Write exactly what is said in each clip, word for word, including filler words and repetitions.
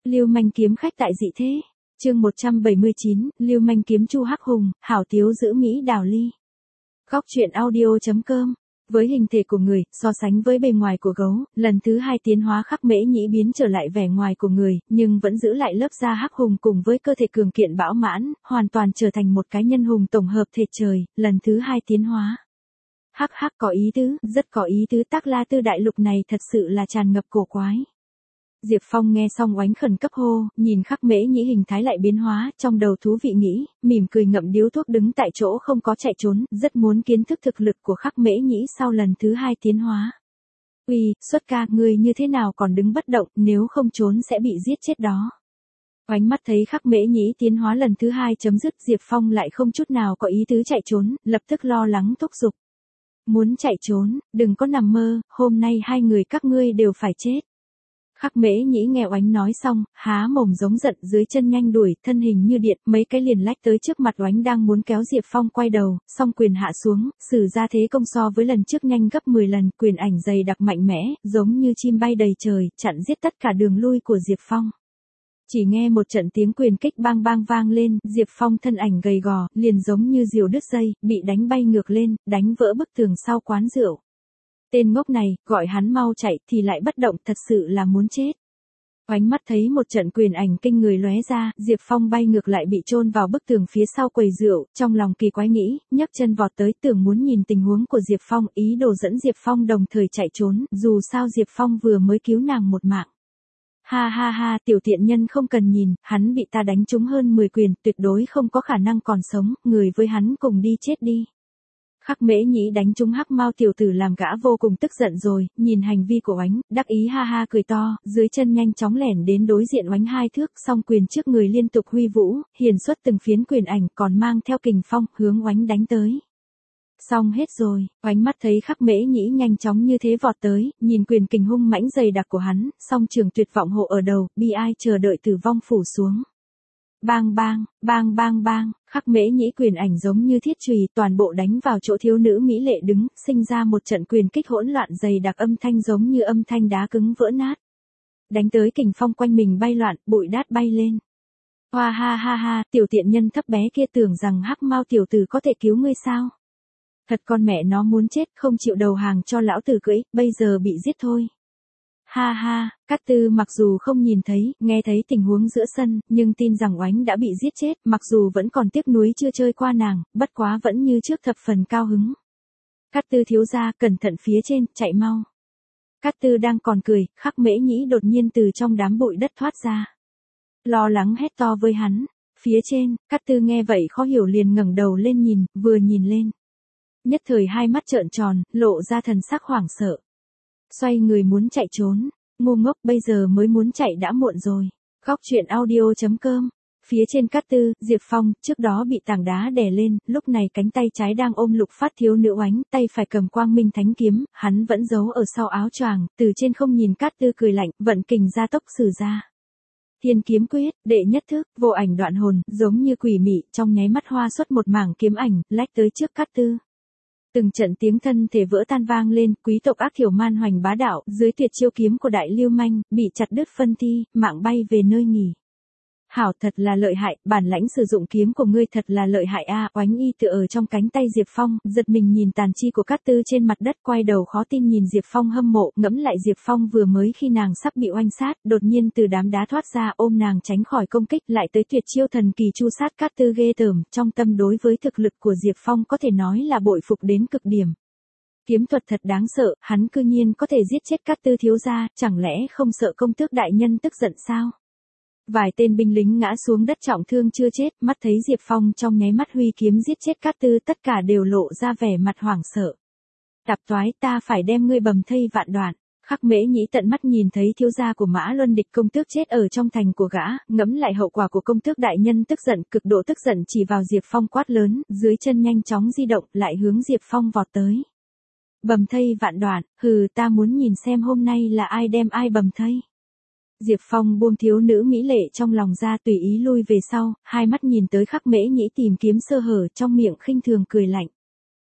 Lưu manh kiếm khách tại dị thế. Chương một trăm bảy mươi chín, Lưu manh kiếm Chu Hắc Hùng, hảo tiếu giữ Mỹ Đào Ly. Góc truyện audio chấm com. Với hình thể của người, so sánh với bề ngoài của gấu, lần thứ hai tiến hóa Khắc Mễ Nhĩ biến trở lại vẻ ngoài của người, nhưng vẫn giữ lại lớp da hắc hùng cùng với cơ thể cường kiện bão mãn, hoàn toàn trở thành một cái nhân hùng tổng hợp thể trời, lần thứ hai tiến hóa. Hắc hắc có ý tứ, rất có ý tứ, Tắc La Tư đại lục này thật sự là tràn ngập cổ quái. Diệp Phong nghe xong oánh khẩn cấp hô, nhìn Khắc Mễ Nhĩ hình thái lại biến hóa, trong đầu thú vị nghĩ, mỉm cười ngậm điếu thuốc đứng tại chỗ không có chạy trốn, rất muốn kiến thức thực lực của Khắc Mễ Nhĩ sau lần thứ hai tiến hóa. Uy, xuất ca, ngươi như thế nào còn đứng bất động, nếu không trốn sẽ bị giết chết đó. Oánh mắt thấy Khắc Mễ Nhĩ tiến hóa lần thứ hai chấm dứt, Diệp Phong lại không chút nào có ý tứ chạy trốn, lập tức lo lắng thúc giục. Muốn chạy trốn, đừng có nằm mơ, hôm nay hai người các ngươi đều phải chết. Khắc Mễ Nhĩ nghe Oánh nói xong, há mồm giống giận, dưới chân nhanh đuổi, thân hình như điện, mấy cái liền lách tới trước mặt Oánh đang muốn kéo Diệp Phong quay đầu, song quyền hạ xuống, sử ra thế công so với lần trước nhanh gấp mười lần, quyền ảnh dày đặc mạnh mẽ, giống như chim bay đầy trời, chặn giết tất cả đường lui của Diệp Phong. Chỉ nghe một trận tiếng quyền kích bang bang vang lên, Diệp Phong thân ảnh gầy gò, liền giống như diều đứt dây, bị đánh bay ngược lên, đánh vỡ bức tường sau quán rượu. Tên ngốc này, gọi hắn mau chạy thì lại bất động, thật sự là muốn chết. Oánh mắt thấy một trận quyền ảnh kinh người lóe ra, Diệp Phong bay ngược lại bị chôn vào bức tường phía sau quầy rượu, trong lòng kỳ quái nghĩ, nhấc chân vọt tới, tưởng muốn nhìn tình huống của Diệp Phong, ý đồ dẫn Diệp Phong đồng thời chạy trốn, dù sao Diệp Phong vừa mới cứu nàng một mạng. Ha ha ha, tiểu tiện nhân không cần nhìn, hắn bị ta đánh trúng hơn mười quyền, tuyệt đối không có khả năng còn sống, người với hắn cùng đi chết đi. Khắc Mễ Nhĩ đánh trúng Hắc Mao tiểu tử làm gã vô cùng tức giận rồi, nhìn hành vi của Oánh, đắc ý ha ha cười to, dưới chân nhanh chóng lẻn đến đối diện Oánh hai thước, song quyền trước người liên tục huy vũ, hiển xuất từng phiến quyền ảnh còn mang theo kình phong, hướng Oánh đánh tới. Xong hết rồi, Oánh mắt thấy Khắc Mễ Nhĩ nhanh chóng như thế vọt tới, nhìn quyền kình hung mãnh dày đặc của hắn, song trường tuyệt vọng hộ ở đầu, bi ai chờ đợi tử vong phủ xuống. Bang bang, bang bang bang, Khắc Mễ Nhĩ quyền ảnh giống như thiết chùy, toàn bộ đánh vào chỗ thiếu nữ mỹ lệ đứng, sinh ra một trận quyền kích hỗn loạn dày đặc, âm thanh giống như âm thanh đá cứng vỡ nát. Đánh tới kình phong quanh mình bay loạn, bụi đát bay lên. Hoa ha ha ha, tiểu tiện nhân thấp bé kia tưởng rằng Hắc Mao tiểu tử có thể cứu ngươi sao? Thật con mẹ nó muốn chết, không chịu đầu hàng cho lão tử cưỡi, bây giờ bị giết thôi. Ha ha, Cát Tư mặc dù không nhìn thấy, nghe thấy tình huống giữa sân, nhưng tin rằng Oánh đã bị giết chết, mặc dù vẫn còn tiếc nuối chưa chơi qua nàng, bất quá vẫn như trước thập phần cao hứng. Cát Tư thiếu gia, cẩn thận phía trên, chạy mau. Cát Tư đang còn cười, Khắc Mễ Nhĩ đột nhiên từ trong đám bụi đất thoát ra. Lo lắng hét to với hắn, phía trên, Cát Tư nghe vậy khó hiểu liền ngẩng đầu lên nhìn, vừa nhìn lên. Nhất thời hai mắt trợn tròn, lộ ra thần sắc hoảng sợ. Xoay người muốn chạy trốn, ngu ngốc, bây giờ mới muốn chạy đã muộn rồi. Góc truyện audio chấm com. Phía trên Cát Tư, Diệp Phong, trước đó bị tảng đá đè lên, lúc này cánh tay trái đang ôm Lục Phát thiếu nữ Oánh, tay phải cầm Quang Minh Thánh kiếm, hắn vẫn giấu ở sau áo choàng, từ trên không nhìn Cát Tư cười lạnh, vận kình gia tốc sử ra. Thiên kiếm quyết, đệ nhất thức, vô ảnh đoạn hồn, giống như quỷ mị, trong nháy mắt hoa xuất một mảng kiếm ảnh, lách tới trước Cát Tư. Từng trận tiếng thân thể vỡ tan vang lên, quý tộc ác thiểu man hoành bá đạo, dưới tuyệt chiêu kiếm của đại lưu manh, bị chặt đứt phân thi, mạng bay về nơi nghỉ. Hảo, thật là lợi hại, bản lãnh sử dụng kiếm của ngươi thật là lợi hại a. À, Oánh y tựa ở trong cánh tay Diệp Phong, giật mình nhìn tàn chi của Cát Tư trên mặt đất, quay đầu khó tin nhìn Diệp Phong hâm mộ, ngẫm lại Diệp Phong vừa mới khi nàng sắp bị oanh sát, đột nhiên từ đám đá thoát ra ôm nàng tránh khỏi công kích, lại tới tuyệt chiêu thần kỳ chu sát Cát Tư ghê tởm, trong tâm đối với thực lực của Diệp Phong có thể nói là bội phục đến cực điểm. Kiếm thuật thật đáng sợ, hắn cư nhiên có thể giết chết Cát Tư thiếu gia, chẳng lẽ không sợ công tước đại nhân tức giận sao? Vài tên binh lính ngã xuống đất trọng thương chưa chết, mắt thấy Diệp Phong trong nháy mắt huy kiếm giết chết Cát Tư, tất cả đều lộ ra vẻ mặt hoảng sợ. Tạp toái, ta phải đem ngươi bầm thây vạn đoạn. Khắc Mễ Nhĩ tận mắt nhìn thấy thiếu gia của Mã Luân Địch công tước chết ở trong thành của gã, ngẫm lại hậu quả của công tước đại nhân tức giận, cực độ tức giận chỉ vào Diệp Phong quát lớn, dưới chân nhanh chóng di động, lại hướng Diệp Phong vọt tới. Bầm thây vạn đoạn, hừ, ta muốn nhìn xem hôm nay là ai đem ai bầm thây. Diệp Phong buông thiếu nữ mỹ lệ trong lòng ra, tùy ý lui về sau, hai mắt nhìn tới Khắc Mễ Nhĩ tìm kiếm sơ hở, trong miệng khinh thường cười lạnh.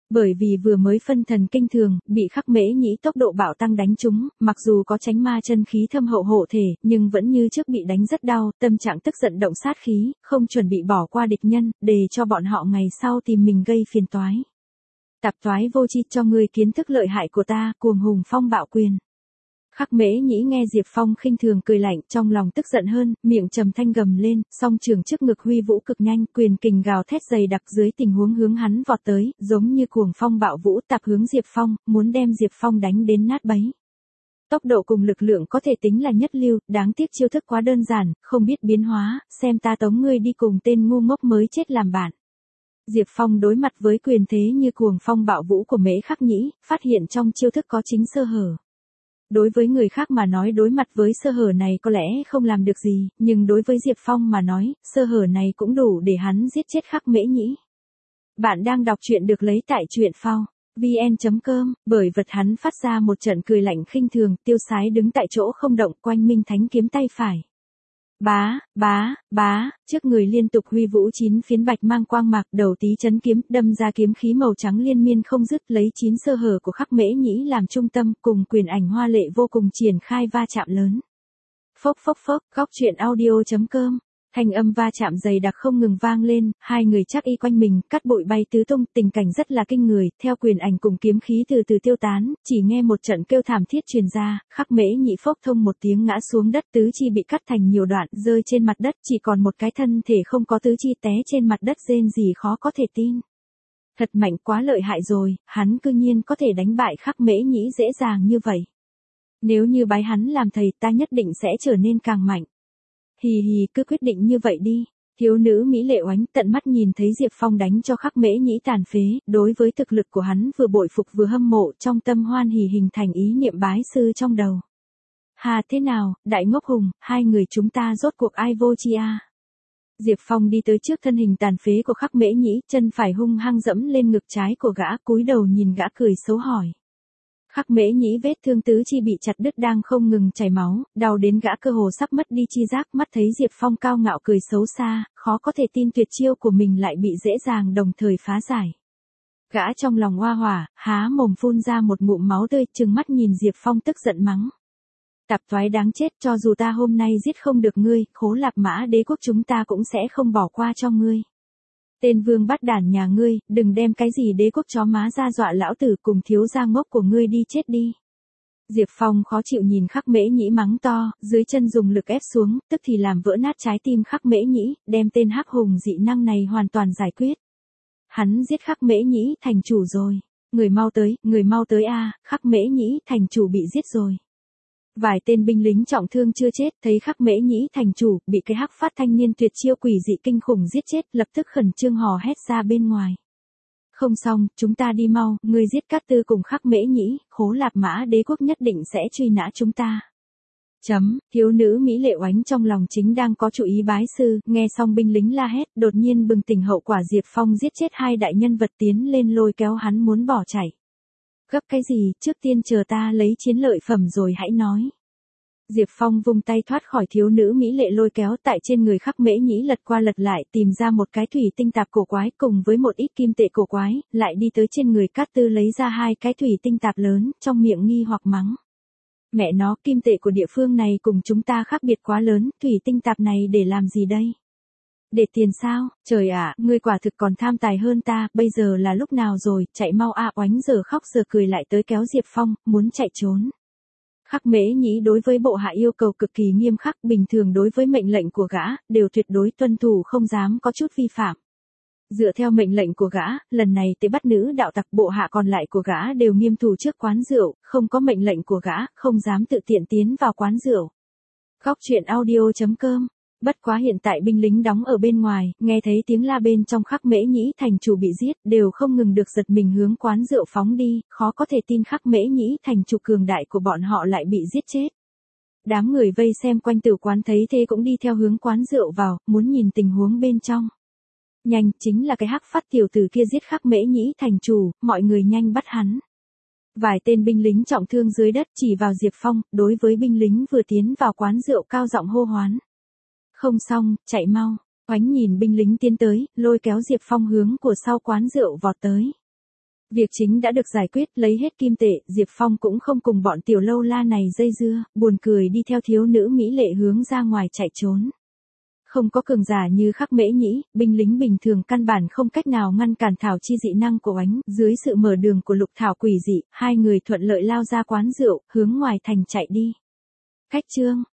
Bởi vì vừa mới phân thần kinh thường, bị Khắc Mễ Nhĩ tốc độ bạo tăng đánh trúng, mặc dù có tránh ma chân khí thâm hậu hộ thể, nhưng vẫn như trước bị đánh rất đau, tâm trạng tức giận động sát khí, không chuẩn bị bỏ qua địch nhân, để cho bọn họ ngày sau tìm mình gây phiền toái. Tạp toái vô tri, cho ngươi kiến thức lợi hại của ta, cuồng hùng phong bạo quyền. Khắc Mễ Nhĩ nghe Diệp Phong khinh thường cười lạnh, trong lòng tức giận hơn, miệng trầm thanh gầm lên, song trường trước ngực huy vũ cực nhanh, quyền kình gào thét dày đặc dưới tình huống hướng hắn vọt tới, giống như cuồng phong bạo vũ tạp hướng Diệp Phong, muốn đem Diệp Phong đánh đến nát bấy. Tốc độ cùng lực lượng có thể tính là nhất lưu, đáng tiếc chiêu thức quá đơn giản, không biết biến hóa, xem ta tống ngươi đi cùng tên ngu ngốc mới chết làm bạn. Diệp Phong đối mặt với quyền thế như cuồng phong bạo vũ của Mễ Khắc Nhĩ, phát hiện trong chiêu thức có chính sơ hở. Đối với người khác mà nói đối mặt với sơ hở này có lẽ không làm được gì, nhưng đối với Diệp Phong mà nói, sơ hở này cũng đủ để hắn giết chết Khắc Mễ Nhĩ. Bạn đang đọc truyện được lấy tại truyện phao vn chấm com, bởi vật hắn phát ra một trận cười lạnh khinh thường, tiêu sái đứng tại chỗ không động, quanh Minh Thánh kiếm tay phải. Bá, bá, bá, trước người liên tục huy vũ chín phiến bạch mang quang mạc, đầu tí chấn kiếm, đâm ra kiếm khí màu trắng liên miên không dứt, lấy chín sơ hở của Khắc Mễ Nhĩ làm trung tâm, cùng quyền ảnh hoa lệ vô cùng triển khai va chạm lớn. Phốc phốc phốc, góc truyện audio chấm com. Thanh âm va chạm dày đặc không ngừng vang lên, hai người chắc y quanh mình, cát bụi bay tứ tung, tình cảnh rất là kinh người, theo quyền ảnh cùng kiếm khí từ từ tiêu tán, chỉ nghe một trận kêu thảm thiết truyền ra, Khắc Mễ Nhĩ phốc thông một tiếng ngã xuống đất, tứ chi bị cắt thành nhiều đoạn, rơi trên mặt đất, chỉ còn một cái thân thể không có tứ chi té trên mặt đất rên rỉ khó có thể tin. Thật mạnh, quá lợi hại rồi, hắn cư nhiên có thể đánh bại Khắc Mễ Nhĩ dễ dàng như vậy. Nếu như bái hắn làm thầy, ta nhất định sẽ trở nên càng mạnh. Hì hì, cứ quyết định như vậy đi. Thiếu nữ mỹ lệ oánh tận mắt nhìn thấy Diệp Phong đánh cho Khắc Mễ Nhĩ tàn phế, đối với thực lực của hắn vừa bội phục vừa hâm mộ, trong tâm hoan hỉ hình thành ý niệm bái sư trong đầu. Hà thế nào, đại ngốc hùng, hai người chúng ta rốt cuộc ai vô chi a? Diệp Phong đi tới trước thân hình tàn phế của Khắc Mễ Nhĩ, chân phải hung hăng dẫm lên ngực trái của gã, cúi đầu nhìn gã cười xấu hỏi. Khắc Mễ Nhĩ vết thương tứ chi bị chặt đứt đang không ngừng chảy máu, đau đến gã cơ hồ sắp mất đi chi giác, mắt thấy Diệp Phong cao ngạo cười xấu xa, khó có thể tin tuyệt chiêu của mình lại bị dễ dàng đồng thời phá giải. Gã trong lòng hoa hỏa, há mồm phun ra một ngụm máu tươi, trừng mắt nhìn Diệp Phong tức giận mắng. Tạp thoái đáng chết, cho dù ta hôm nay giết không được ngươi, Khố Lạp Mã Đế quốc chúng ta cũng sẽ không bỏ qua cho ngươi. Tên vương bắt đản nhà ngươi, đừng đem cái gì đế quốc chó má ra dọa lão tử cùng thiếu gia ngốc của ngươi đi chết đi. Diệp Phong khó chịu nhìn Khắc Mễ Nhĩ mắng to, dưới chân dùng lực ép xuống, tức thì làm vỡ nát trái tim Khắc Mễ Nhĩ, đem tên hắc hùng dị năng này hoàn toàn giải quyết. Hắn giết Khắc Mễ Nhĩ thành chủ rồi. Người mau tới, người mau tới a, Khắc Mễ Nhĩ thành chủ bị giết rồi. Vài tên binh lính trọng thương chưa chết, thấy Khắc Mễ Nhĩ thành chủ, bị cái hắc phát thanh niên tuyệt chiêu quỷ dị kinh khủng giết chết, lập tức khẩn trương hò hét ra bên ngoài. Không xong, chúng ta đi mau, ngươi giết Cát Tư cùng Khắc Mễ Nhĩ, Khố Lạp Mã Đế quốc nhất định sẽ truy nã chúng ta. Chấm, thiếu nữ mỹ lệ oánh trong lòng chính đang có chủ ý bái sư, nghe xong binh lính la hét, đột nhiên bừng tỉnh hậu quả Diệp Phong giết chết hai đại nhân vật tiến lên lôi kéo hắn muốn bỏ chạy. Gấp cái gì, trước tiên chờ ta lấy chiến lợi phẩm rồi hãy nói. Diệp Phong vung tay thoát khỏi thiếu nữ mỹ lệ lôi kéo, tại trên người Khắc Mễ Nhĩ lật qua lật lại, tìm ra một cái thủy tinh tạp cổ quái cùng với một ít kim tệ cổ quái, lại đi tới trên người Cát Tư lấy ra hai cái thủy tinh tạp lớn, trong miệng nghi hoặc mắng. Mẹ nó, kim tệ của địa phương này cùng chúng ta khác biệt quá lớn, thủy tinh tạp này để làm gì đây? Để tiền sao? Trời ạ, ngươi quả thực còn tham tài hơn ta, bây giờ là lúc nào rồi, chạy mau a. Oánh giờ khóc giờ cười lại tới kéo Diệp Phong, muốn chạy trốn. Khắc Mễ Nhĩ đối với bộ hạ yêu cầu cực kỳ nghiêm khắc, bình thường đối với mệnh lệnh của gã, đều tuyệt đối tuân thủ không dám có chút vi phạm. Dựa theo mệnh lệnh của gã, lần này tới bắt nữ đạo tặc, bộ hạ còn lại của gã đều nghiêm thủ trước quán rượu, không có mệnh lệnh của gã, không dám tự tiện tiến vào quán rượu. Góc truyện audio chấm com. Bất quá hiện tại binh lính đóng ở bên ngoài, nghe thấy tiếng la bên trong Khắc Mễ Nhĩ thành chủ bị giết, đều không ngừng được giật mình hướng quán rượu phóng đi, khó có thể tin Khắc Mễ Nhĩ thành chủ cường đại của bọn họ lại bị giết chết. Đám người vây xem quanh tử quán thấy thế cũng đi theo hướng quán rượu vào, muốn nhìn tình huống bên trong. Nhanh, chính là cái hắc phát tiểu tử kia giết Khắc Mễ Nhĩ thành chủ, mọi người nhanh bắt hắn. Vài tên binh lính trọng thương dưới đất chỉ vào Diệp Phong, đối với binh lính vừa tiến vào quán rượu cao giọng hô hoán. Không xong, chạy mau. Oánh nhìn binh lính tiến tới, lôi kéo Diệp Phong hướng của sau quán rượu vọt tới. Việc chính đã được giải quyết, lấy hết kim tệ, Diệp Phong cũng không cùng bọn tiểu lâu la này dây dưa, buồn cười đi theo thiếu nữ mỹ lệ hướng ra ngoài chạy trốn. Không có cường giả như Khắc Mễ Nhĩ, binh lính bình thường căn bản không cách nào ngăn cản Thảo chi dị năng của Oánh, dưới sự mở đường của Lục Thảo quỷ dị, hai người thuận lợi lao ra quán rượu, hướng ngoài thành chạy đi. Khách trương